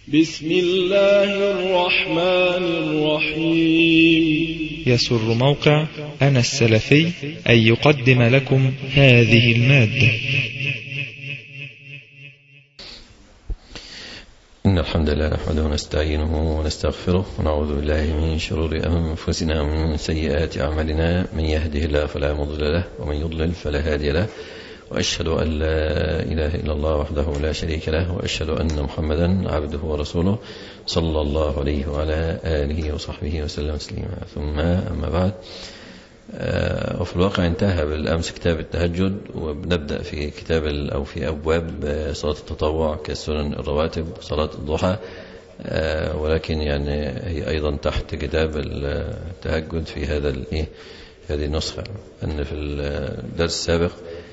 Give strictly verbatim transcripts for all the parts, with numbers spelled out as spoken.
بسم الله الرحمن الرحيم. يسر موقع أنا السلفي أن يقدم لكم هذه المادة. إن الحمد لله نحمده ونستعينه ونستغفره ونعوذ بالله من شرور أنفسنا ومن سيئات أعمالنا، من يهده الله فلا مضل له ومن يضلل فلا هادي له، وأشهد أن لا إله إلا الله وحده لا شريك له، وأشهد أن محمدا عبده ورسوله صلى الله عليه وعلى آله وصحبه وسلم تسليما. ثم أما بعد، وفي الواقع انتهى بالأمس كتاب التهجد، وبنبدأ في كتاب أو في أبواب صلاة التطوع كالسنن الرواتب صلاة الضحى، ولكن يعني هي أيضا تحت كتاب التهجد في هذا هذه النسخة. أن في الدرس السابق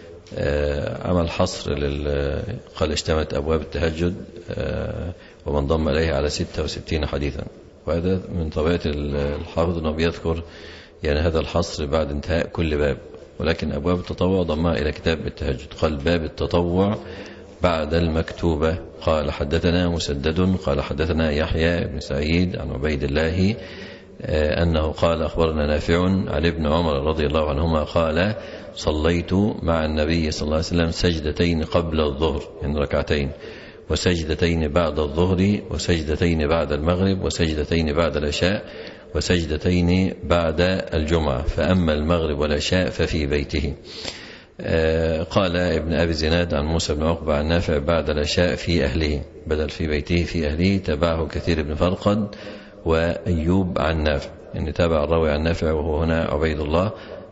عمل حصر لل قال اشتملت أبواب التهجد ومن ضم إليها على ستة وستين حديثا، وهذا من طبيعة الحافظ أنه بيذكر يعني هذا الحصر بعد انتهاء كل باب، ولكن أبواب التطوع ضمها إلى كتاب التهجد. قال باب التطوع بعد المكتوبة. قال حدثنا مسدد قال حدثنا يحيى بن سعيد عن عبيد الله أنه قال أخبرنا نافع عن ابن عمر رضي الله عنهما قال صليت مع النبي صلى الله عليه وسلم سجدتين قبل الظهر، يعني ركعتين، وسجدتين بعد الظهر، وسجدتين بعد المغرب، وسجدتين بعد العشاء، وسجدتين بعد الجمعة، فأما المغرب والعشاء ففي بيته. قال ابن أبي زناد عن موسى بن عقبة عن نافع بعد العشاء في أهله، بدل في بيته في أهله. تبعه كثير بن فرقد وأيوب عن نافع، يعني تابع الراوي عن نافع وهو هنا عبيد الله،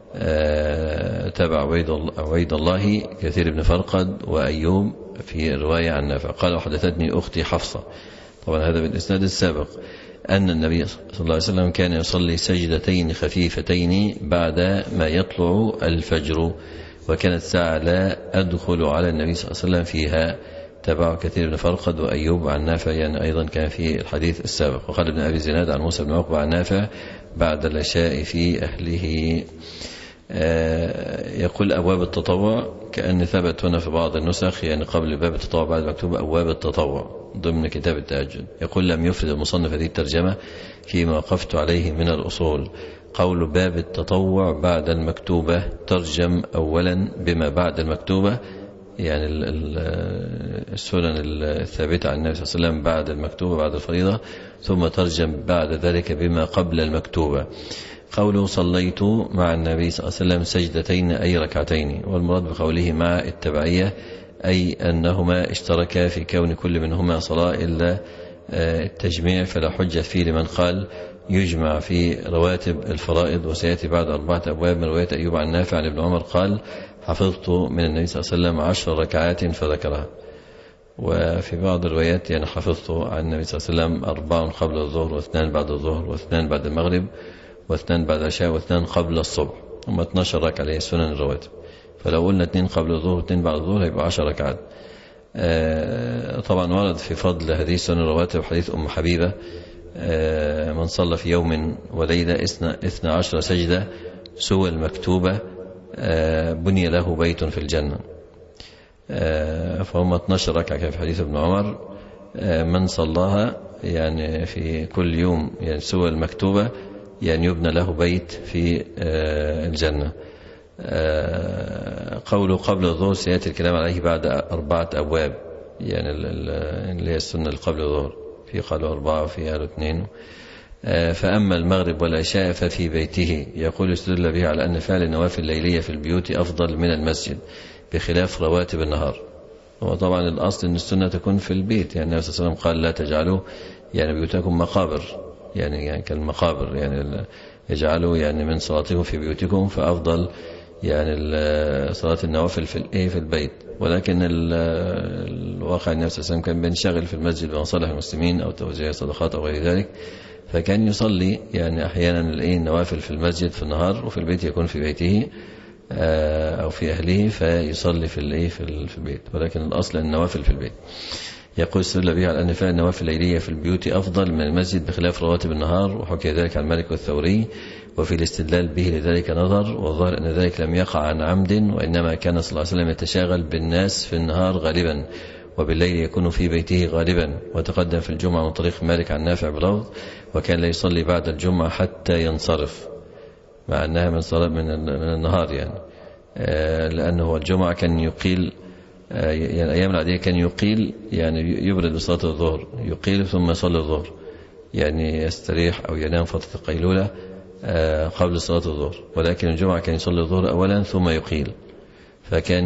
تابع عبيد الله كثير بن فرقد وأيوب في رواية عن نافع. قال وحدثتني أختي حفصة، طبعا هذا بالإسناد السابق، أن النبي صلى الله عليه وسلم كان يصلي سجدتين خفيفتين بعد ما يطلع الفجر، وكانت ساعة لا أدخل على النبي صلى الله عليه وسلم فيها. تبع كثير بن فرقد وأيوب عن نافع، يعني أيضا كان في الحديث السابق. وقال ابن أبي زناد عن موسى بن عقبة عن نافع بعد العشاء في أهله. يقول أبواب التطوع، كأن ثبت هنا في بعض النسخ يعني قبل باب التطوع بعد مكتوب أبواب التطوع ضمن كتاب التهجد. يقول لم يفرد المصنف هذه الترجمة فيما وقفت عليه من الأصول. قول باب التطوع بعد المكتوبة ترجم أولا بما بعد المكتوبة، يعني السنن الثابتة عن النبي صلى الله عليه وسلم بعد المكتوبة بعد الفريضة، ثم ترجم بعد ذلك بما قبل المكتوبة. قوله صليت مع النبي صلى الله عليه وسلم سجدتين أي ركعتين، والمراد بقوله مع التبعية، أي أنهما اشتركا في كون كل منهما صلاة إلا التجميع، فلا حجة فيه لمن قال يجمع في رواتب الفرائض. وسيأتي بعد أربعة أبواب من رواية أيوب عن نافع عن ابن عمر قال حفظت من النبي صلى الله عليه وسلم عشر ركعات فذكرها. وفي بعض الروايات يعني حفظت عن النبي صلى الله عليه وسلم أربع قبل الظهر، واثنان بعد الظهر، واثنان بعد المغرب، واثنان بعد العشاء، واثنان قبل الصبح، هم اثناشر ركعة عليه سنن الرواتب. فلو قلنا اثنين قبل الظهر واثنين بعد الظهر هيبقى عشر ركعات. طبعا ورد في فضل هذه السنن الرواتب حديث أم حبيبة من صلى في يوم وليلة اثنى عشر سجدة سوى المكتوبة بني له بيت في الجنة. فهم اثناشر ركعة في حديث ابن عمر، من صلاها يعني في كل يوم يعني سوى المكتوبة يعني يبنى له بيت في الجنة. قوله قبل الظهر سيأتي الكلام عليه بعد أربعة أبواب، يعني اللي هي السنة اللي قبل الظهر، في قالوا أربعة وفي قالوا اثنين. فأما المغرب والعشاء ففي بيته. يقول استدل به على أن فعل النوافل الليلية في البيوت أفضل من المسجد بخلاف رواتب النهار. وطبعا الأصل أن السنة تكون في البيت، يعني النبي صلى الله عليه وسلم قال لا تجعلوا يعني بيوتكم مقابر، يعني, يعني كالمقابر، يعني يجعلوا يعني من صلاتكم في بيوتكم، فأفضل يعني صلاة النوافل في الايه في البيت. ولكن الواقع النبي صلى الله عليه وسلم كان بينشغل في المسجد بمصالح المسلمين أو توزيع صدقات أو غير ذلك، فكان يصلي يعني أحيانا الايه النوافل في المسجد في النهار، وفي البيت يكون في بيته أو في أهله فيصلي في الايه في البيت، ولكن الأصل النوافل في البيت. يقول استدل به على أن فعل النوافل الليلية في البيوت أفضل من المسجد بخلاف رواتب النهار، وحكي ذلك عن مالك والثوري، وفي الاستدلال به لذلك نظر، والظاهر أن ذلك لم يقع عن عمد، وإنما كان صلى الله عليه وسلم يتشاغل بالناس في النهار غالبا، وبالليل يكون في بيته غالبا. وتقدم في الجمعة من طريق مالك عن نافع بلفظ وكان لا يصلي بعد الجمعة حتى ينصرف، مع أنها من صلاة من النهار يعني، لأنه الجمعة كان يقيل يعني الأيام العادية كان يقيل يعني يبرد بصلاة الظهر، يقيل ثم يصلي الظهر، يعني يستريح أو ينام فترة القيلولة قبل صلاة الظهر. ولكن الجمعة كان يصلي الظهر أولا ثم يقيل، فكان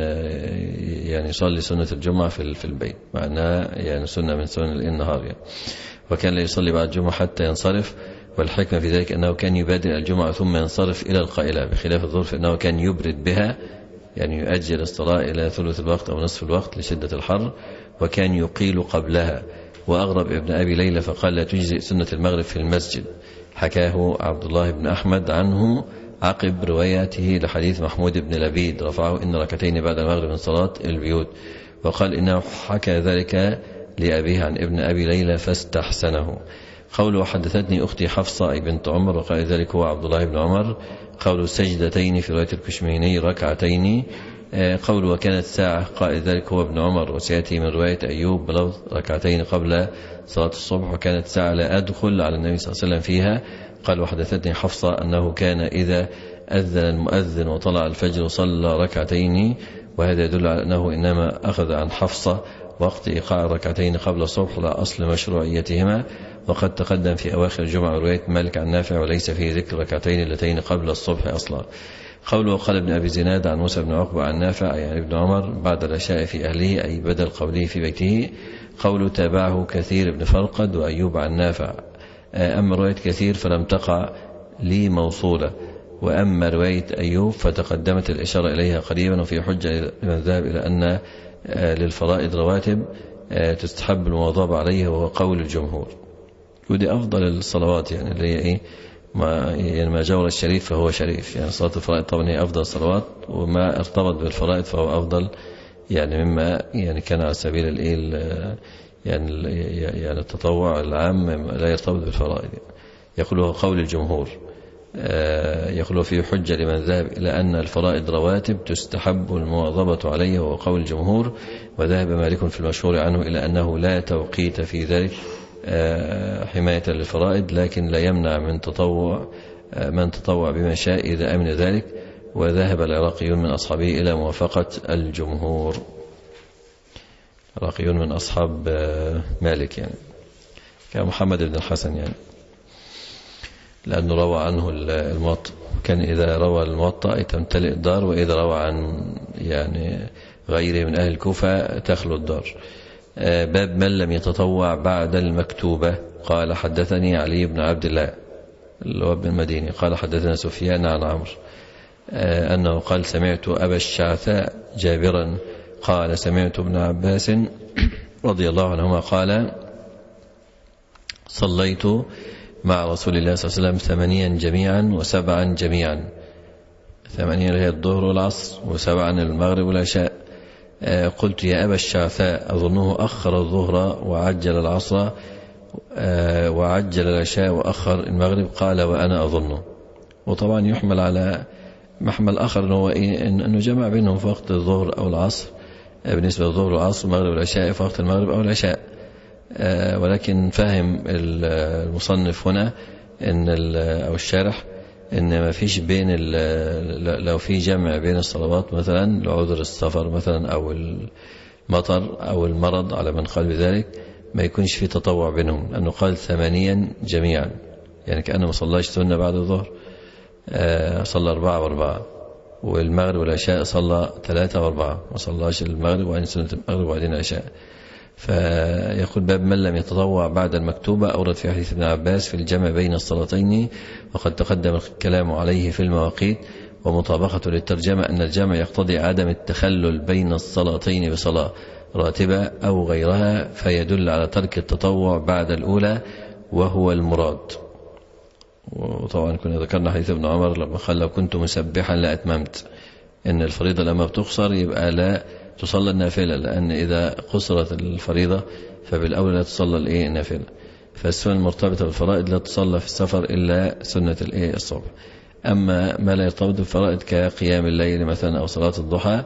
يعني يصلي سنة الجمعة في البيت، مع أنها يعني سنة من سنن النهار يعني. وكان لا يصلي بعد الجمعة حتى ينصرف، والحكمة في ذلك أنه كان يبادر الجمعة ثم ينصرف إلى القائلة، بخلاف الظهر فإنه كان يبرد بها، يعني يؤجل الصلاة إلى ثلث الوقت أو نصف الوقت لشدة الحر، وكان يقيل قبلها. وأغرب ابن أبي ليلى فقال لا تجزئ سنة المغرب في المسجد، حكاه عبد الله بن أحمد عنه عقب رواياته لحديث محمود بن لبيد رفعه إن ركعتين بعد المغرب من صلاة البيوت، وقال إنه حكى ذلك لأبيه عن ابن أبي ليلى فاستحسنه. قوله حدثتني أختي حفصة أي بنت عمر وقال ذلك هو عبد الله بن عمر. قول سجدتين في رواية الكشميني ركعتين. قول وكانت ساعة قائل ذلك هو ابن عمر، وسيأتي من رواية أيوب بلفظ ركعتين قبل صلاة الصبح، وكانت ساعة لا أدخل على النبي صلى الله عليه وسلم فيها. قال وحدثتني حفصة أنه كان إذا أذن المؤذن وطلع الفجر صلى ركعتين، وهذا يدل على أنه إنما أخذ عن حفصة وقت إيقاع الركعتين قبل الصبح لا أصل مشروعيتهما. وقد تقدم في أواخر الجمعة رواية مالك عن نافع وليس فيه ذكر ركعتين اللتين قبل الصبح أصلا. قوله قال ابن أبي زناد عن موسى بن عقبة عن نافع يعني ابن عمر بعد العشاء في أهله أي بدل قوله في بيته. قوله تابعه كثير بن فرقد وأيوب عن نافع. أما رواية كثير فلم تقع لي موصولة، وأما رواية أيوب فتقدمت الإشارة إليها قريبا، وفي حجة لمن ذهب إلى أن للفرائض رواتب تستحب المواظبة عليه وهو قول الجمهور. ودي أفضل الصلوات يعني اللي هي إيه ما يعني ما جور الشريف فهو شريف، يعني صلاة الفرائض طبعا هي أفضل الصلوات، وما ارتبط بالفرائض فهو أفضل يعني مما يعني كان على سبيل الإيه يعني يعني التطوع العام لا يرتبط بالفرائض. يقوله قول الجمهور، يقوله فيه حجة لمن ذهب إلى أن الفرائض رواتب تستحب المواظبة عليه وهو قول الجمهور. وذهب مالك في المشهور عنه إلى أنه لا توقيت في ذلك حماية للفرائض، لكن لا يمنع من تطوع من تطوع بما شاء إذا أمن ذلك. وذهب العراقيون من أصحابه إلى موافقة الجمهور، العراقيون من أصحاب مالك يعني كمحمد بن الحسن يعني، لأنه روى عنه الموطأ، كان إذا روى الموطأ تمتلئ الدار، وإذا روى عن يعني غيره من أهل الكوفة تخلو الدار. باب من لم يتطوع بعد المكتوبة. قال حدثني علي بن عبد الله اللي هو ابن المديني قال حدثنا سفيان عن عمرو أنه قال سمعت أبا الشعثاء جابرا قال سمعت ابن عباس رضي الله عنهما قال صليت مع رسول الله صلى الله عليه وسلم ثمانيا جميعا وسبعا جميعا، ثمانيا هي الظهر والعصر وسبعا المغرب والعشاء. قلت يا أبا الشعثاء أظنه أخر الظهر وعجل العصر وعجل العشاء وأخر المغرب. قال وأنا أظنه. وطبعا يحمل على محمل آخر أنه, هو إيه؟ أنه جمع بينهم في وقت الظهر أو العصر بالنسبة للظهر والعصر والمغرب والعشاء في وقت المغرب أو العشاء. ولكن فهم المصنف هنا إن أو الشارح إن ما فيش بين لو في جمع بين الصلوات مثلا لعذر السفر مثلا أو المطر أو المرض على من قال بذلك ما يكونش في تطوع بينهم، لأنه قال ثمانيا جميعا يعني كأنه ما صلاش سنة بعد الظهر، صلى أربعة وأربعة، والمغرب والعشاء صلى ثلاثة وأربعة، ما صلاش المغرب وبعدين سنة المغرب وبعدين العشاء. فيقول باب من لم يتطوع بعد المكتوبة. أورد في حديث ابن عباس في الجمع بين الصلاتين، وقد تقدم الكلام عليه في المواقيت، ومطابقة للترجمة أن الجمع يقتضي عدم التخلل بين الصلاتين بصلاة راتبة أو غيرها، فيدل على ترك التطوع بعد الأولى وهو المراد. وطبعا كنا ذكرنا حديث ابن عمر لما قال لو كنت مسبحا لأتممت، إن الفريضة لما بتقصر يبقى لا تصلى النافلة، لأن إذا قصرت الفريضة فبالأول لا تصلى الإيه النافلة. فالسنة المرتبطة بالفرائض لا تصلى في السفر إلا سنة الإيه الصبح. أما ما لا يرتبط بالفرائض كقيام الليل مثلا أو صلاة الضحى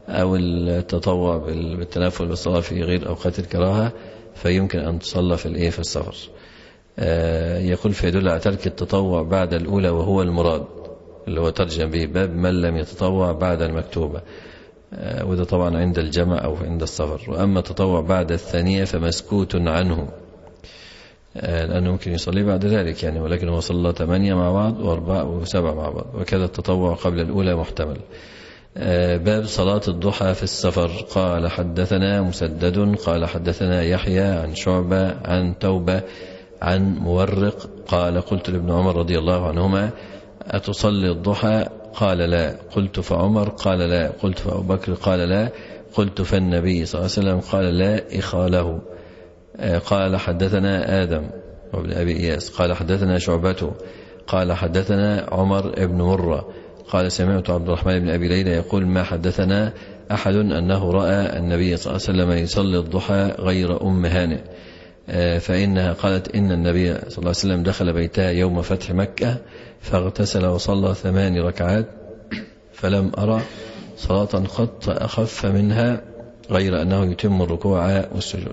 أو التطوع بالتنفل بالصلاة في غير أوقات الكراهة فيمكن أن تصلى في الإيه في السفر. يقول فيدل على ترك التطوع بعد الأولى وهو المراد اللي هو ترجم به باب من لم يتطوع بعد المكتوبة، وده طبعا عند الجمع أو عند السفر. وأما التطوع بعد الثانية فمسكوت عنه لأنه ممكن يصلي بعد ذلك يعني، ولكن هو صلى ثمانية مع بعض وأربعة وسبعة مع بعض، وكذا التطوع قبل الأولى محتمل. باب صلاة الضحى في السفر. قال حدثنا مسدد قال حدثنا يحيى عن شعبة عن توبة عن مورق قال قلت لابن عمر رضي الله عنهما أتصلي الضحى؟ قال لا. قلت فعمر؟ قال لا. قلت فأبو بكر؟ قال لا. قلت فالنبي صلى الله عليه وسلم؟ قال لا إخاله. قال حدثنا آدم وابن أبي إياس قال حدثنا شعبته قال حدثنا عمر ابن مرة قال سمعت عبد الرحمن بن أبي ليلى يقول ما حدثنا أحد أنه رأى النبي صلى الله عليه وسلم يصلي الضحى غير أم هانئ، فإنها قالت إن النبي صلى الله عليه وسلم دخل بيتها يوم فتح مكة فاغتسل وصلى ثمان ركعات فلم أرى صلاة قط أخف منها غير أنه يتم الركوع والسجود.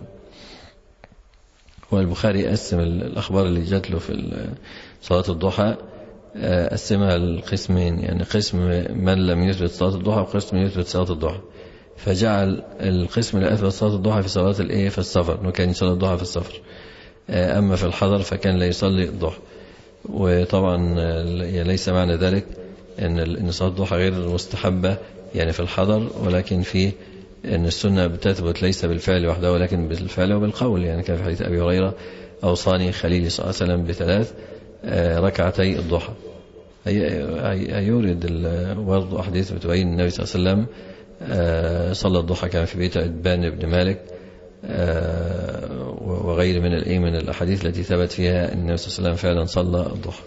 والبخاري قسم الأخبار اللي جات له في صلاة الضحى قسمها القسمين، يعني قسم من لم يثبت صلاة الضحى وقسم يثبت صلاة الضحى، فجعل القسم اللي أثبت صلاة الضحى في صلاة الإيه في السفر إنه كان يصلي الضحى في السفر، أما في الحضر فكان لا يصلي الضحى. وطبعا ليس معنى ذلك أن إن صلاة الضحى غير مستحبة يعني في الحضر، ولكن في أن السنة بتثبت ليس بالفعل وحده ولكن بالفعل وبالقول، يعني كان في حديث أبي هريرة أوصاني خليلي صلى الله عليه وسلم بثلاث ركعتي الضحى. يورد برضو أحاديث بتبين النبي صلى الله عليه وسلم صلى الضحى كان في بيت عتبان بن مالك وغير من الإيه من الأحاديث التي ثبت فيها أن النبي صلى الله عليه وسلم فعلا صلى الضحى.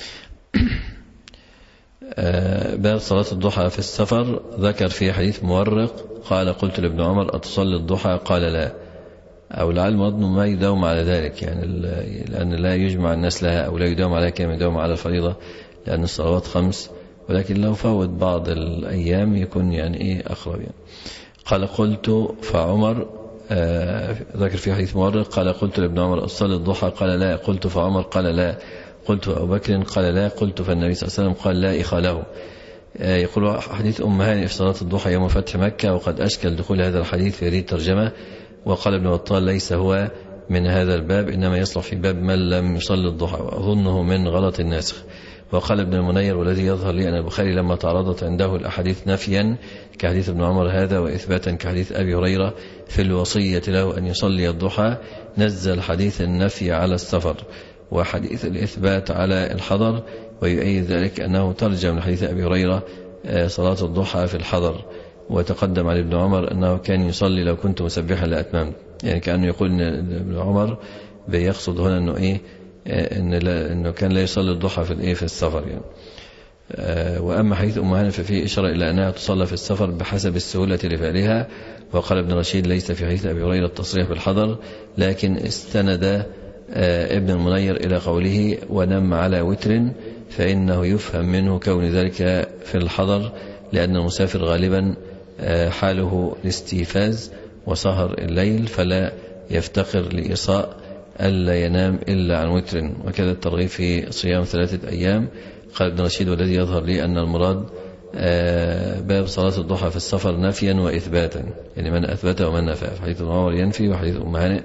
باب صلاة الضحى في السفر. ذكر في حديث مورق قال قلت لابن عمر أتصلي الضحى؟ قال لا، أو العلم أظن ما يداوم على ذلك يعني، لأن لا يجمع الناس لها أو لا يداوم عليها كما يداوم على الفريضة لأن الصلوات خمس، ولكن لو فوت بعض الأيام يكون يعني إيه أقرب يعني. قال قلت فعمر آه ذكر في حديث مورق قال قلت لابن عمر أصلي الضحى؟ قال لا. قلت فعمر؟ قال لا. قلت فأبو بكر؟ قال لا. قلت فالنبي صلى الله عليه وسلم؟ قال لا إخاله. آه يقول حديث أم هانئ في صلاة الضحى يوم فتح مكة، وقد أشكل دخول هذا الحديث في هذه الترجمة، وقال ابن بطال ليس هو من هذا الباب إنما يصلح في باب من لم يصلي الضحى، وأظنه من غلط الناسخ. وقال ابن المنير والذي يظهر لي أن البخاري لما تعرضت عنده الأحاديث نفيا كحديث ابن عمر هذا وإثباتا كحديث أبي هريرة في الوصية له أن يصلي الضحى نزل حديث النفي على السفر وحديث الإثبات على الحضر، ويؤيد ذلك أنه ترجم لحديث أبي هريرة صلاة الضحى في الحضر. وتقدم عن ابن عمر أنه كان يصلي لو كنت مسبحا لأتممت، يعني كأنه يقول إن ابن عمر بيقصد هنا أنه إيه إن لا إنه كان لا يصلي الضحى في الإيه في السفر يعني. وأما حديث أم هانئ ففيه إشارة إلى أنها تصلى في السفر بحسب السهولة لفعلها. وقال ابن رشيد ليس في حديث أبي هريرة التصريح بالحضر، لكن استند ابن المنير إلى قوله ونم على وتر، فإنه يفهم منه كون ذلك في الحضر، لأن المسافر غالبا حاله الاستيفاز وسهر الليل فلا يفتقر لإصاء ألا ينام إلا عن وتر. وكذا الترغيب في صيام ثلاثة أيام. قال ابن رشيد والذي يظهر لي أن المراد باب صلاة الضحى في السفر نفيا وإثباتا، يعني من أثبت ومن نفى. حديث ابن عمر ينفي وحديث أم هانئ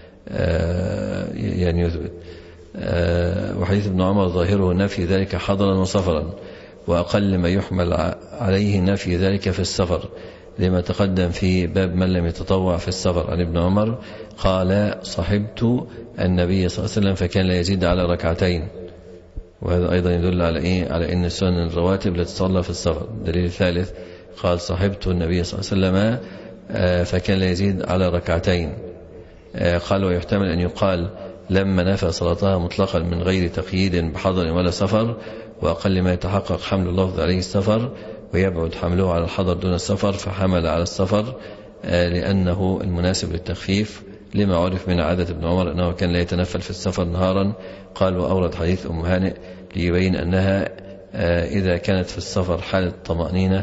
يعني يثبت. وحديث ابن عمر ظاهره نفي ذلك حضرا وسفرا، وأقل ما يحمل عليه نفي ذلك في السفر، لما تقدم في باب من لم يتطوع في السفر. عن ابن عمر قال صحبت النبي صلى الله عليه وسلم فكان لا يزيد على ركعتين، وهذا أيضا يدل على إيه على أن السنن الرواتب لا تصلى في السفر. دليل الثالث قال صحبت النبي صلى الله عليه وسلم فكان لا يزيد على ركعتين. قال ويحتمل أن يقال لما نفى صلاتها مطلقا من غير تقييد بحضر ولا سفر، وأقل ما يتحقق حمل اللفظ عليه السفر ويبعد حمله على الحضر دون السفر، فحمل على السفر لأنه المناسب للتخفيف، لما عرف من عادة ابن عمر أنه كان لا يتنفل في السفر نهارا. قال وأورد حديث أم هانئ ليبين أنها إذا كانت في السفر حالة طمأنينة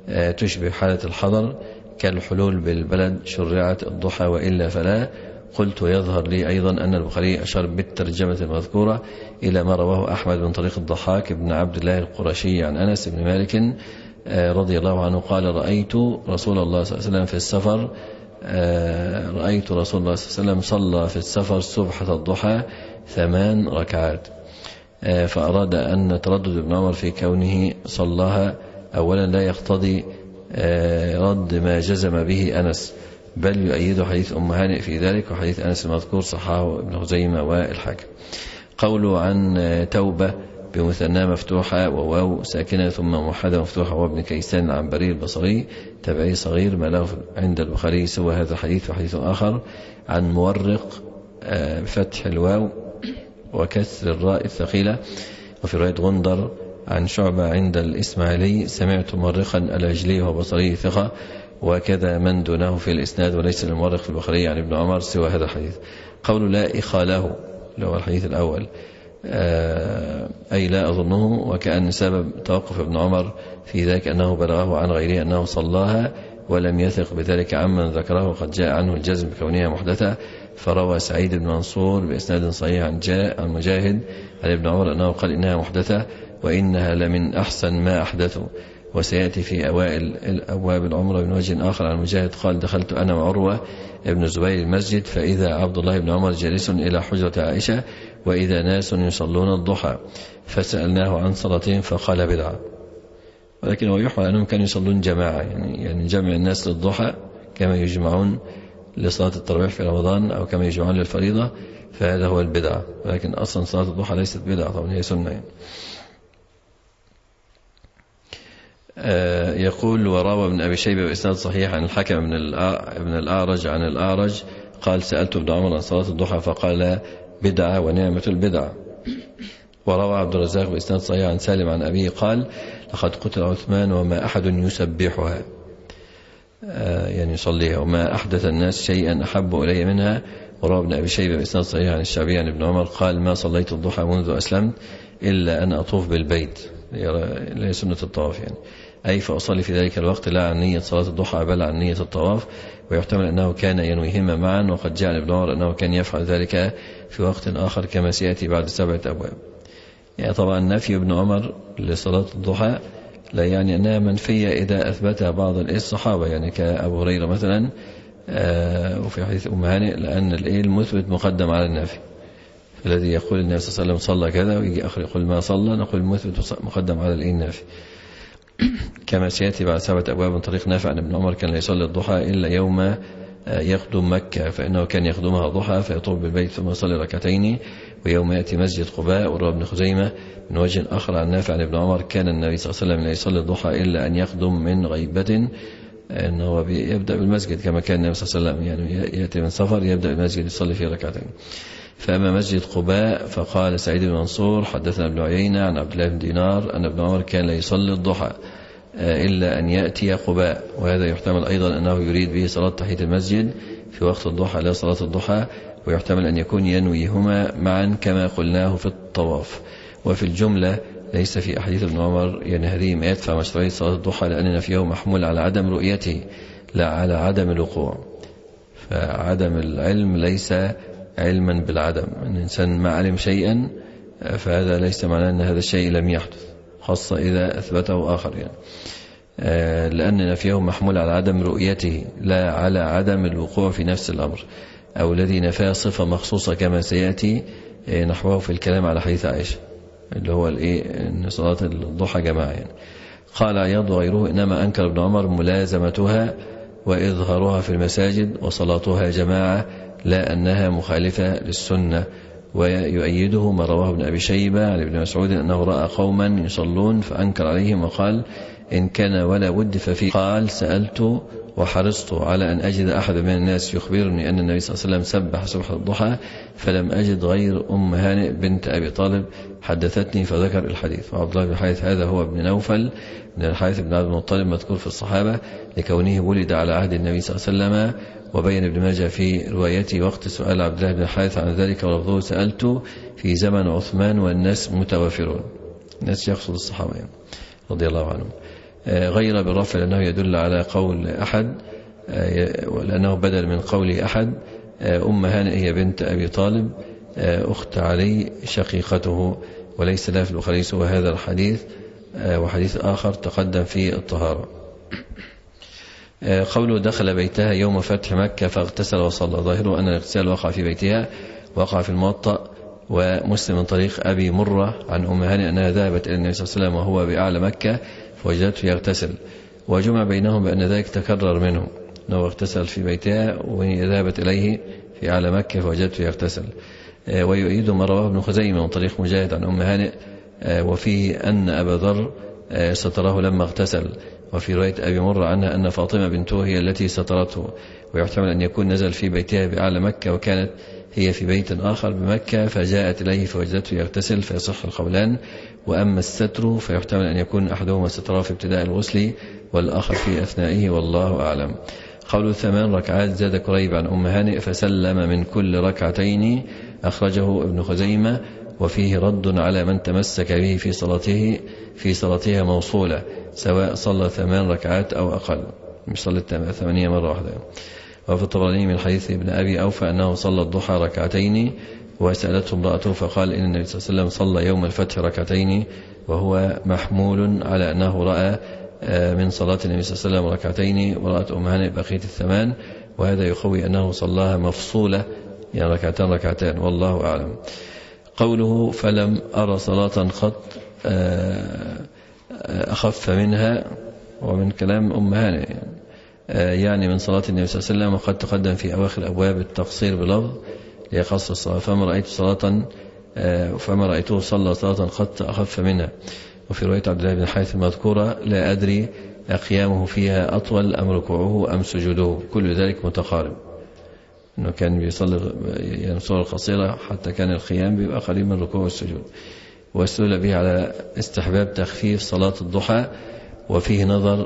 تشبه حالة الحضر كالحلول بالبلد شرعت الضحى وإلا فلا. قلت ويظهر لي أيضا أن البخاري أشار بالترجمة المذكورة إلى ما رواه أحمد من طريق الضحاك بن عبد الله القرشي عن أنس بن مالك رضي الله عنه قال رأيت رسول الله صلى الله عليه وسلم في السفر رأيت رسول الله صلى الله عليه وسلم صلى في السفر سبحة الضحى ثمان ركعات. فأراد أن تردد ابن عمر في كونه صلاها أولا لا يقتضي رد ما جزم به أنس، بل يؤيد حديث أم هانئ في ذلك، وحديث أنس المذكور صححه ابن خزيمة والحاكم. قوله عن توبة بمثنى مفتوحة وواو ساكنة ثم موحدة مفتوحة وابن كيسان العنبري البصري تبعي صغير ما له عند البخاري سوى هذا الحديث. وحديث آخر عن مورق بفتح الواو وكسر الراء الثقيلة، وفي رواية غندر عن شعبة عند الإسماعيلي سمعت مورقا العجلي وبصري ثقة، وكذا من دونه في الإسناد وليس المورق في البخاري عن ابن عمر سوى هذا الحديث. قول لا إخاله اللي هو الحديث الأول أي لا أظنه، وكأن سبب توقف ابن عمر في ذلك أنه بلغه عن غيره أنه صلاها ولم يثق بذلك عمن ذكره، وقد جاء عنه الجزم بكونها محدثة. فروى سعيد بن منصور بإسناد صحيح عن جاء عن مجاهد عن ابن عمر أنه قال إنها محدثة وإنها لمن أحسن ما أحدثوا. وسيأتي في أوائل الأبواب العمرة من وجه آخر عن مجاهد قال دخلت أنا وعروة ابن الزبير المسجد فإذا عبد الله بن عمر جالس إلى حجرة عائشة وإذا ناس يصلون الضحى فسألناه عن صلاتهم فقال بدعة. ولكن هو يحمل أنهم كانوا يصلون جماعة، يعني يعني جمع الناس للضحى كما يجمعون لصلاة التراويح في رمضان أو كما يجمعون للفريضة، فهذا هو البدعة. ولكن أصلا صلاة الضحى ليست بدعة طبعا، هي سنة يعني. يقول وروى ابن أبي شيبة بإسناد صحيح عن الحكم ابن الأعرج عن الأعرج قال سألت ابن عمر عن صلاة الضحى فقال بدعة ونعمة البدعة. وروى عبد الرزاق بإسناد صحيح عن سالم عن أبيه قال لقد قتل عثمان وما أحد يسبحها يعني يصليها وما أحدث الناس شيئا أحب إلي منها. وروى ابن أبي شيبة بإسناد صحيح عن الشعبي عن ابن عمر قال ما صليت الضحى منذ أسلمت إلا أن أطوف بالبيت، لا سنة الطواف يعني، أي فأصلي في ذلك الوقت لا عن نية صلاة الضحى بل عن نية الطواف. ويحتمل أنه كان ينويهما معا، وقد جاء ابن عمر أنه كان يفعل ذلك في وقت آخر كما سيأتي بعد سبعة أبواب. يعني طبعا نفي ابن عمر لصلاة الضحى لا يعني أنها منفية إذا أثبتها بعض الصحابة، يعني كأبو هريرة مثلا وفي حديث أم هانئ، لأن المثبت مقدم على النافي. الذي يقول النبي صلى الله عليه وسلم صلى كذا ويجي آخر يقول ما صلى، نقول المثبت مقدم على النافي. كما سيأتي بعد سبعة أبواب من طريق نافع عن ابن عمر كان لا يصلي الضحى إلا يوم يقدم مكة، فإنه كان يخدمها ضحى فيطوف بالبيت ثم يصلي ركعتين. ويوم يأتي مسجد قباء. وروى ابن خزيمة من وجه آخر عن نافع عن ابن عمر كان النبي صلى الله عليه وسلم لا يصلي الضحى إلا أن يخدم من غيبة، أنه يبدأ بالمسجد كما كان النبي صلى الله عليه وسلم يعني يأتي من سفر يبدأ بالمسجد يصلي فيه ركعتين. فأما مسجد قباء فقال سعيد بن منصور حدثنا ابن عيينة عن عبد الله بن دينار أن ابن عمر كان لا يصلي الضحى إلا أن يأتي قباء. وهذا يحتمل أيضا أنه يريد به صلاة تحية المسجد في وقت الضحى لا صلاة الضحى، ويحتمل أن يكون ينويهما معا كما قلناه في الطواف. وفي الجملة ليس في أحاديث ابن عمر يعني هذه ما يدفع مشروعية صلاة الضحى، لأننا فيه محمول على عدم رؤيته لا على عدم الوقوع. فعدم العلم ليس علما بالعدم، أن الإنسان ما علم شيئا فهذا ليس معناه أن هذا الشيء لم يحدث، خاصة إذا أثبته آخر يعني. لأن نفيه محمول على عدم رؤيته لا على عدم الوقوع في نفس الأمر، أو الذي نفاه صفة مخصوصة كما سيأتي نحوه في الكلام على حديث عائشة اللي هو أن صلاة الضحى جماعة يعني. قال عياض وغيره إنما أنكر ابن عمر ملازمتها وإظهارها في المساجد وصلاتها جماعة لا أنها مخالفة للسنة. ويؤيده ما رواه ابن أبي شيبة عن ابن مسعود أنه رأى قوما يصلون فأنكر عليهم وقال إن كان ولا ود ففي. قال سألت وحرصت على أن أجد أحد من الناس يخبرني أن النبي صلى الله عليه وسلم سبح سبحة الضحى فلم أجد غير أم هانئ بنت أبي طالب حدثتني فذكر الحديث. وعبد الله بن الحارث هذا هو ابن نوفل بن الحارث بن عبد المطلب مذكور في الصحابة لكونه ولد على عهد النبي صلى الله عليه وسلم. وبين ابن ماجه في روايته وقت سؤال عبد الله بن الحارث عن ذلك ولفظه سألت في زمن عثمان والناس متوافرون، الناس يقصد الصحابة يعني رضي الله عنهم. غير بالرفع لأنه يدل على قول أحد، لأنه بدل من قول أحد. أم هانئ هي بنت أبي طالب أخت علي شقيقته، وليس لها في البخاري سوى هذا الحديث وحديث آخر تقدم في الطهارة. قوله دخل بيتها يوم فتح مكة فاغتسل وصلى، ظاهره أن الاغتسال وقع في بيتها، وقع في الموطأ ومسلم من طريق أبي مرة عن أم هانئ أنها ذهبت إلى النبي صلى الله عليه وسلم وهو بأعلى مكة فوجدته يغتسل، وجمع بينهم بأن ذلك تكرر منه أنه اغتسل في بيتها وذهبت إليه في أعلى مكة فوجدته يغتسل. ويؤيد ما رواه ابن خزيمة من طريق مجاهد عن أم هانئ وفيه أن أبا ذر ستره لما اغتسل، وفي رواية أبي مرة عنها أن فاطمة بنته هي التي سترته، ويحتمل أن يكون نزل في بيتها بأعلى مكة وكانت هي في بيت آخر بمكة فجاءت إليه فوجدته يغتسل فيصح القولان. وأما الستر فيحتمل أن يكون أحدهما ستره في ابتداء الغسل والآخر في أثنائه، والله أعلم. قول ثمان ركعات زاد كريب عن أم هانئ فسلم من كل ركعتين، أخرجه ابن خزيمة، وفيه رد على من تمسك به في صلاته في صلاتها موصولة سواء صلى ثمان ركعات أو أقل، مش صلى ثمانية مرة واحدة. وفي الطبراني من حديث ابن أبي أوفى أنه صلى الضحى ركعتين وسألته امرأته فقال إن النبي صلى الله عليه وسلم صلى يوم الفتح ركعتين، وهو محمول على أنه رأى من صلاة النبي صلى الله عليه وسلم ركعتين ورأت أم هانئ بقية الثمان، وهذا يقوي أنه صلاها مفصولة يعني ركعتان ركعتان، والله أعلم. قوله فلم أرى صلاة قط أخف منها، ومن كلام أم هانئ يعني من صلاة النبي صلى الله عليه وسلم، وقد تقدم في أواخر أبواب التقصير بلفظ ليقص الصلاة فما رأيت صلاة فما رأيته صلى صلاة قط أخف منها. وفي رواية عبد الله بن حارث المذكورة لا أدري أقيامه فيها أطول أم ركوعه أم سجوده، كل ذلك متقارب، أنه كان بيصلي يعني صورة قصيرة حتى كان القيام بيبقى قريب من الركوع والسجود. واستدل به على استحباب تخفيف صلاة الضحى، وفيه نظر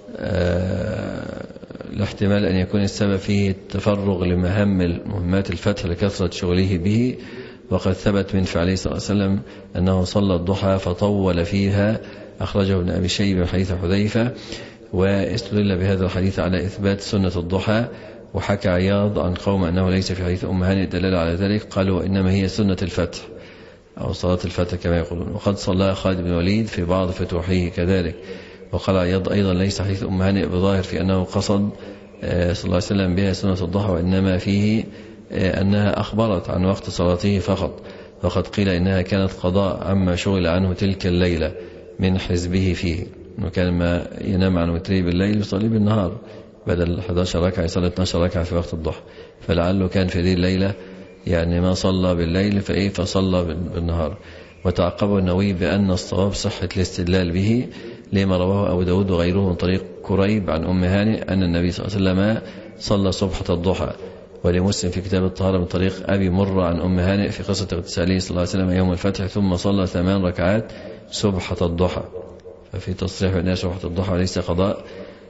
الاحتمال أن يكون السبب فيه التفرغ لمهام مهمات الفتح لكثرة شغله به، وقد ثبت من فعله صلى الله عليه وسلم أنه صلى الضحى فطول فيها، أخرجه ابن أبي شيبة من حديث حذيفة. واستدل بهذا الحديث على إثبات سنة الضحى، وحكى عياض عن قوم أنه ليس في حديث أم هانئ دلالة على ذلك، قالوا إنما هي سنة الفتح أو صلاة الفتح كما يقولون، وقد صلى خالد بن الوليد في بعض فتوحه كذلك. وقال عياض أيضا ليس حديث أم هانئ بظاهر في أنه قصد صلى الله عليه وسلم بها سنة الضحى، وإنما فيه أنها أخبرت عن وقت صلاته فقط، وقد قيل إنها كانت قضاء عما شغل عنه تلك الليلة من حزبه فيه، أنه كان ما ينام عن وتره بالليل يصلي بالنهار، بدل أحد عشر ركعة يصلي اثنتي عشرة ركعة في وقت الضحى، فلعله كان في هذه الليلة يعني ما صلى بالليل فإيه فصلى بالنهار. وتعقبه النووي بأن الصواب صحة الاستدلال به لما رواه أبو داود وغيره من طريق كريب عن أم هانئ أن النبي صلى الله عليه وسلم صلى صبحة الضحى، ولمسلم في كتاب الطهارة من طريق أبي مرة عن أم هانئ في قصة اغتساله صلى الله عليه وسلم يوم الفتح ثم صلى ثمان ركعات صبحة الضحى، ففي تصريح بأنها صبحة الضحى وليس قضاء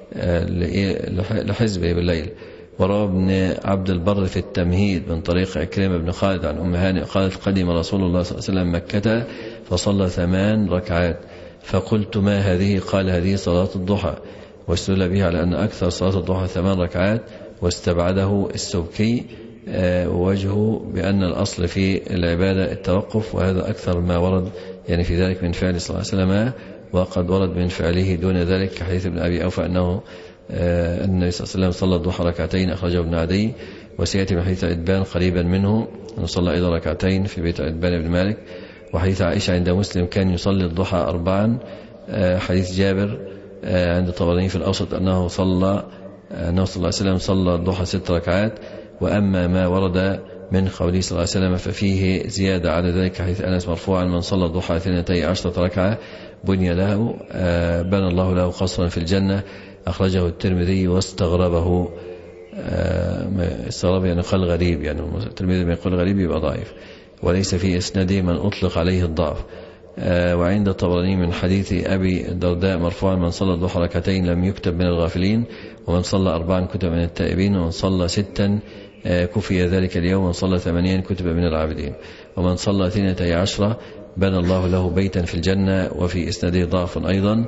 لحزبه بالليل. وروى ابن عبد البر في التمهيد من طريق عكرمة بن خالد عن أم هانئ قالت قدم رسول الله صلى الله عليه وسلم مكة فصلى ثمان ركعات، فقلت ما هذه؟ قال هذه صلاة الضحى، واستدل به على أن أكثر صلاة الضحى ثمان ركعات، واستبعده السبكي ووجهه بأن الأصل في العبادة التوقف، وهذا أكثر ما ورد يعني في ذلك من فعل صلى الله عليه وسلم، وقد ورد من فعله دون ذلك كحديث ابن أبي أوفى أنه أن النبي صلى الله عليه وسلم صلى الضحى ركعتين، أخرجه ابن عدي. وسيأتي من حديث عتبان قريبا منه أنه صلى أيضا ركعتين في بيت عتبان بن مالك. وحديث عائشة عند مسلم كان يصلي الضحى أربعا. حديث جابر عند الطبراني في الأوسط أنه صلى أنه صلى الله عليه وسلم صلى الضحى ست ركعات. وأما ما ورد من قوله صلى الله عليه وسلم ففيه زيادة على ذلك حديث أنس مرفوعا من صلى الضحى اثنتي عشرة ركعة بني له بنى الله له قصرا في الجنة، أخرجه الترمذي واستغربه. استغرب يعني قال غريب، يعني الترمذي ما يقول غريب يبقى ضعيف، وليس في إسناده من أطلق عليه الضعف. وعند الطبراني من حديث أبي الدرداء مرفوعا من صلى الضحى ركعتين لم يكتب من الغافلين، ومن صلى أربعا كتب من التائبين، ومن صلى ستا كفي ذلك اليوم، ومن صلى ثمانيا كتب من العابدين، ومن صلى اثنتي عشرة بنى الله له بيتا في الجنة. وفي إسناده ضعف أيضا.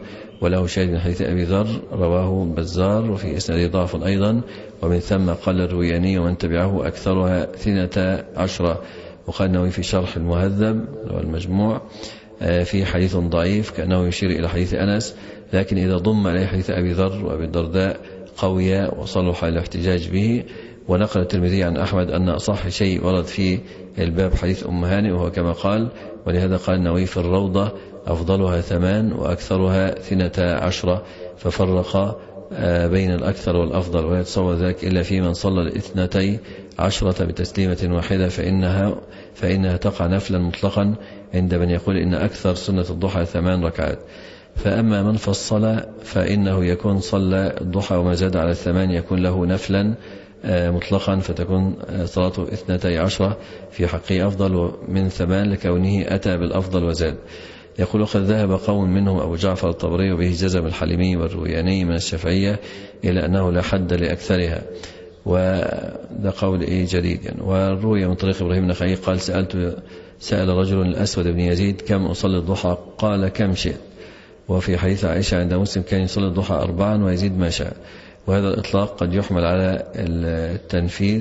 وله شاهد من حديث أبي ذر رواه بزار وفي إسناده ضعف أيضا، ومن ثم قال الروياني ومن تبعه أكثرها ثنتا عشرة. وقال النووي في شرح المهذب والمجموع في حديث ضعيف كأنه يشير إلى حديث أنس، لكن إذا ضم عليه حديث أبي ذر وأبي الدرداء قوي وصلح الاحتجاج به. ونقل الترمذي عن أحمد أن أصح شيء ورد في الباب حديث أم هانئ وهو كما قال، ولهذا قال النووي في الروضة أفضلها ثمان وأكثرها ثنتا عشرة، ففرق بين الأكثر والأفضل، ولا يتصور ذلك إلا في من صلى الاثنتي عشرة بتسليمة واحدة، فإنها, فإنها تقع نفلا مطلقا عند من يقول إن أكثر سنة الضحى ثمان ركعات. فأما من فصل فإنه يكون صلى الضحى وما زاد على الثمان يكون له نفلا مطلقا، فتكون صلاته اثنتي عشرة في حقه أفضل من ثمان لكونه أتى بالأفضل وزاد. يقول قد ذهب قوم منهم أبو جعفر الطبري وبه جزم الحليمي والروياني من الشافعية إلى أنه لا حد لأكثرها، وده قول إيه جديد يعني. والروية من طريق إبراهيم النخعي قال سألت سأل رجل الأسود بن يزيد كم أصلي الضحى؟ قال كم شئت. وفي حديث عائشة عند مسلم كان يصلي الضحى أربعا ويزيد ما شاء. وهذا الإطلاق قد يحمل على التنفيذ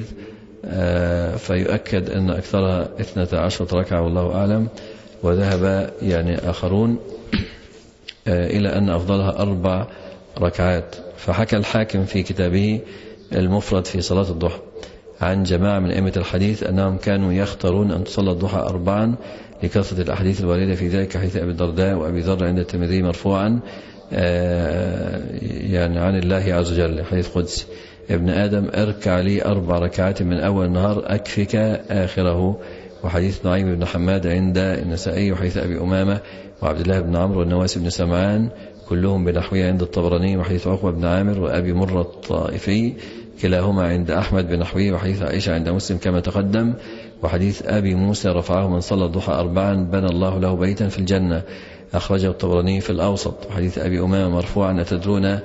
فيؤكد أن أكثرها اثنتا عشرة ركعة والله أعلم. وذهب يعني آخرون إلى أن أفضلها أربع ركعات. فحكى الحاكم في كتابه المفرد في صلاة الضحى عن جماعة من أئمة الحديث أنهم كانوا يختارون أن تصلى الضحى أربعا لكثرة الأحاديث الواردة في ذلك، حديث أبي الدرداء وأبي ذر عند الترمذي مرفوعا يعني عن الله عز وجل حديث قدسي: ابن آدم اركع لي أربع ركعات من أول النهار أكفك آخره. وحديث نعيم بن حماد عند النسائي وحديث أبي أمامة وعبد الله بن عمرو والنواس بن سمعان كلهم بنحوية عند الطبراني، وحديث عقبة بن عامر وأبي مرة الطائفي كلاهما عند أحمد بنحويه، وحديث عائشة عند مسلم كما تقدم. وحديث أبي موسى رفعه من صلى الضحى أربعا بنى الله له بيتا في الجنة أخرجه الطبراني في الأوسط. وحديث أبي أمامة مرفوعا: أتدرون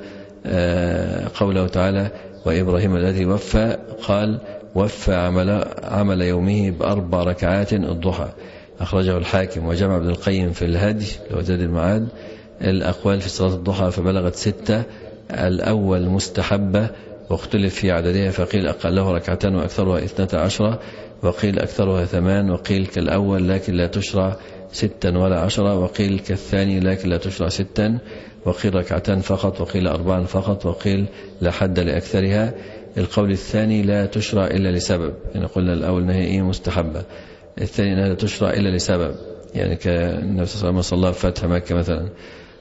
قوله تعالى وإبراهيم الذي وفى قال وفى عمل, عمل يومه بأربع ركعات الضحى أخرجه الحاكم. وجمع ابن القيم في الهدي لو زاد المعاد الأقوال في صلاة الضحى فبلغت ستة. الأول مستحبة واختلف في عددها، فقيل أقله ركعتان وأكثرها اثنتا عشرة، وقيل أكثرها ثمان، وقيل كالأول لكن لا تشرع ستا ولا عشرة، وقيل كالثاني لكن لا تشرع ستا، وقيل ركعتان فقط، وقيل أربعا فقط، وقيل لا حد لأكثرها. القول الثاني لا تشرع إلا لسبب، يعني قلنا الأول أنها إيه مستحبة، الثاني أنها لا تشرع إلا لسبب، يعني كالنبي صلى الله عليه وسلم صلى في فتح مكة مثلا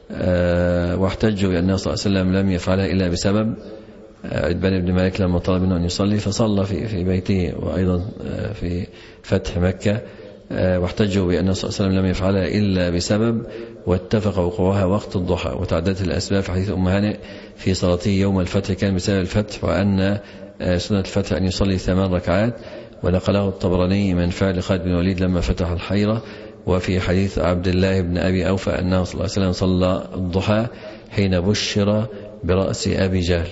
أه واحتجوا بأن النبي صلى الله عليه وسلم لم يفعلها إلا بسبب. عتبان بن مالك لما طلب منه أن يصلي فصلى في في بيته، وأيضا في فتح مكة واحتجوا بأن النبي صلى الله عليه وسلم لم يفعلها إلا بسبب، واتفق وقوعها وقت الضحى. وتعددت الأسباب في حديث أم هانئ في صلاته يوم الفتح كان بسبب الفتح، وأن سنة الفتح أن يصلي ثمان ركعات. ونقله الطبراني من فعل خالد بن الوليد لما فتح الحيرة. وفي حديث عبد الله بن أبي أوفى أنه صلى الله عليه وسلم صلى الضحى حين بشر برأس أبي جهل.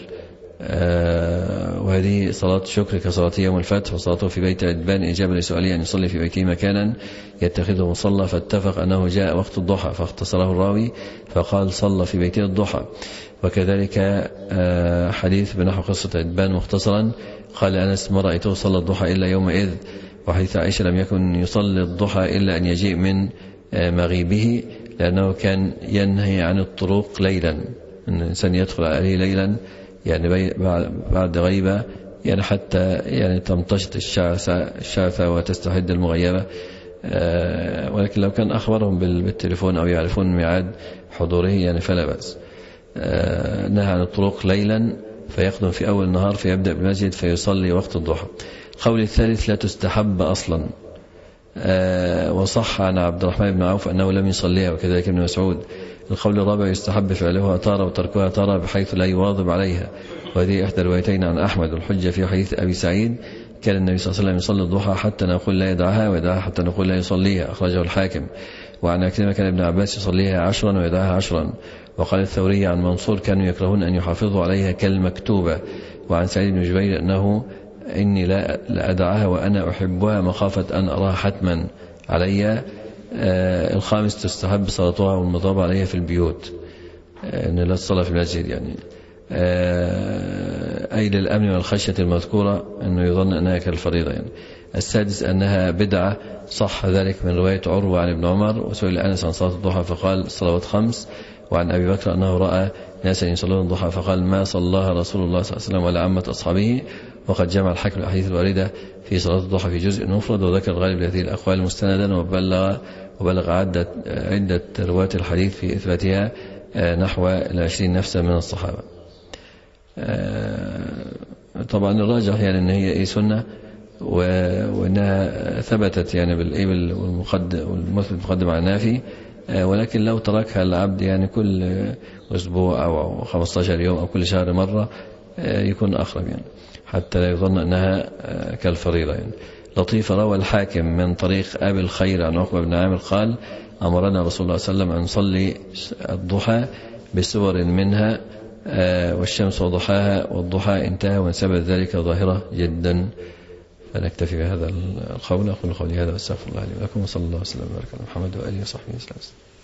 آه وهذه صلاة شكر كصلاة يوم الفتح. وصلاته في بيت عتبان إجابة لسؤاله أن يصلي في بيته مكانا يتخذه مصلى، فاتفق أنه جاء وقت الضحى فاختصره الراوي فقال صلى في بيته الضحى. وكذلك آه حديث بنحو قصة عتبان مختصرا قال أنس ما رأيته صلى الضحى إلا يومئذ. وحديث عائشة لم يكن يصلي الضحى إلا أن يجيء من آه مغيبه، لأنه كان ينهي عن الطرق ليلا، أن الإنسان يدخل عليه ليلا يعني بعد غيبة، يعني حتى يعني تمتشط الشعثة وتستحد المغيبة. ولكن لو كان أخبرهم بالتليفون أو يعرفون ميعاد حضوره يعني فلا بأس. نهى عن الطرق ليلا فيقدم في أول النهار فيبدأ بالمسجد فيصلي وقت الضحى. القول الثالث لا تستحب أصلا. وصح عن عبد الرحمن بن عوف أنه لم يصليها، وكذلك ابن مسعود. القول الرابع يستحب فعلها تارة وتركها تارة بحيث لا يواظب عليها، وهذه إحدى الروايتين عن أحمد. والحجة في حديث أبي سعيد كان النبي صلى الله عليه وسلم يصلي الضحى حتى نقول لا يدعها، ويدعها حتى نقول لا يصليها، أخرجه الحاكم. وعن عكرمة كان ابن عباس يصليها عشرا ويدعها عشرا. وقال الثوري عن منصور كانوا يكرهون أن يحافظوا عليها كالمكتوبة. وعن سعيد بن جبير أنه إني لا أدعها وأنا أحبها مخافة أن أراها حتما علي. آه الخامس تستحب صلاتها والمضاربة عليها في البيوت. أن لا تصلى في المسجد يعني، أي للأمن والخشية المذكورة أنه يظن أنها كالفريضة يعني. السادس أنها بدعة، صح ذلك من رواية عروة عن ابن عمر، وسئل أنس عن صلاة الضحى فقال الصلوات خمس، وعن أبي بكر أنه رأى ناسا يصلون الضحى فقال ما صلاها رسول الله صلى الله عليه وسلم ولا عامة أصحابه. وقد جمع الحاكم الأحاديث الواردة في صلاة الضحى في جزء مفرد، وذكر الغالب لهذه الأقوال مستندا، وبلغ وبلغ عدة عدة رواة الحديث في إثباتها نحو العشرين نفسا من الصحابة. طبعا الراجح يعني أن هي أي سنة، وأنها ثبتت يعني بالإبل والمقدم على النافي، ولكن لو تركها العبد يعني كل أسبوع أو خمسة عشر يوم أو كل شهر مرة يكون أقرب يعني، حتى لا يظن أنها كالفريضة يعني. لطيفة، روى الحاكم من طريق أبي الخير عن عقبة بن عامر قال أمرنا رسول الله صلى الله عليه وسلم أن نصلي الضحى بسور منها والشمس وضحاها والضحى انتهى، ونسبت ذلك ظاهرة جدا. فنكتفي بهذا القول. أقول قولي هذا واستغفر الله لي ولكم، وصلى الله وسلم وبارك على محمد وآله وصحبه وسلم.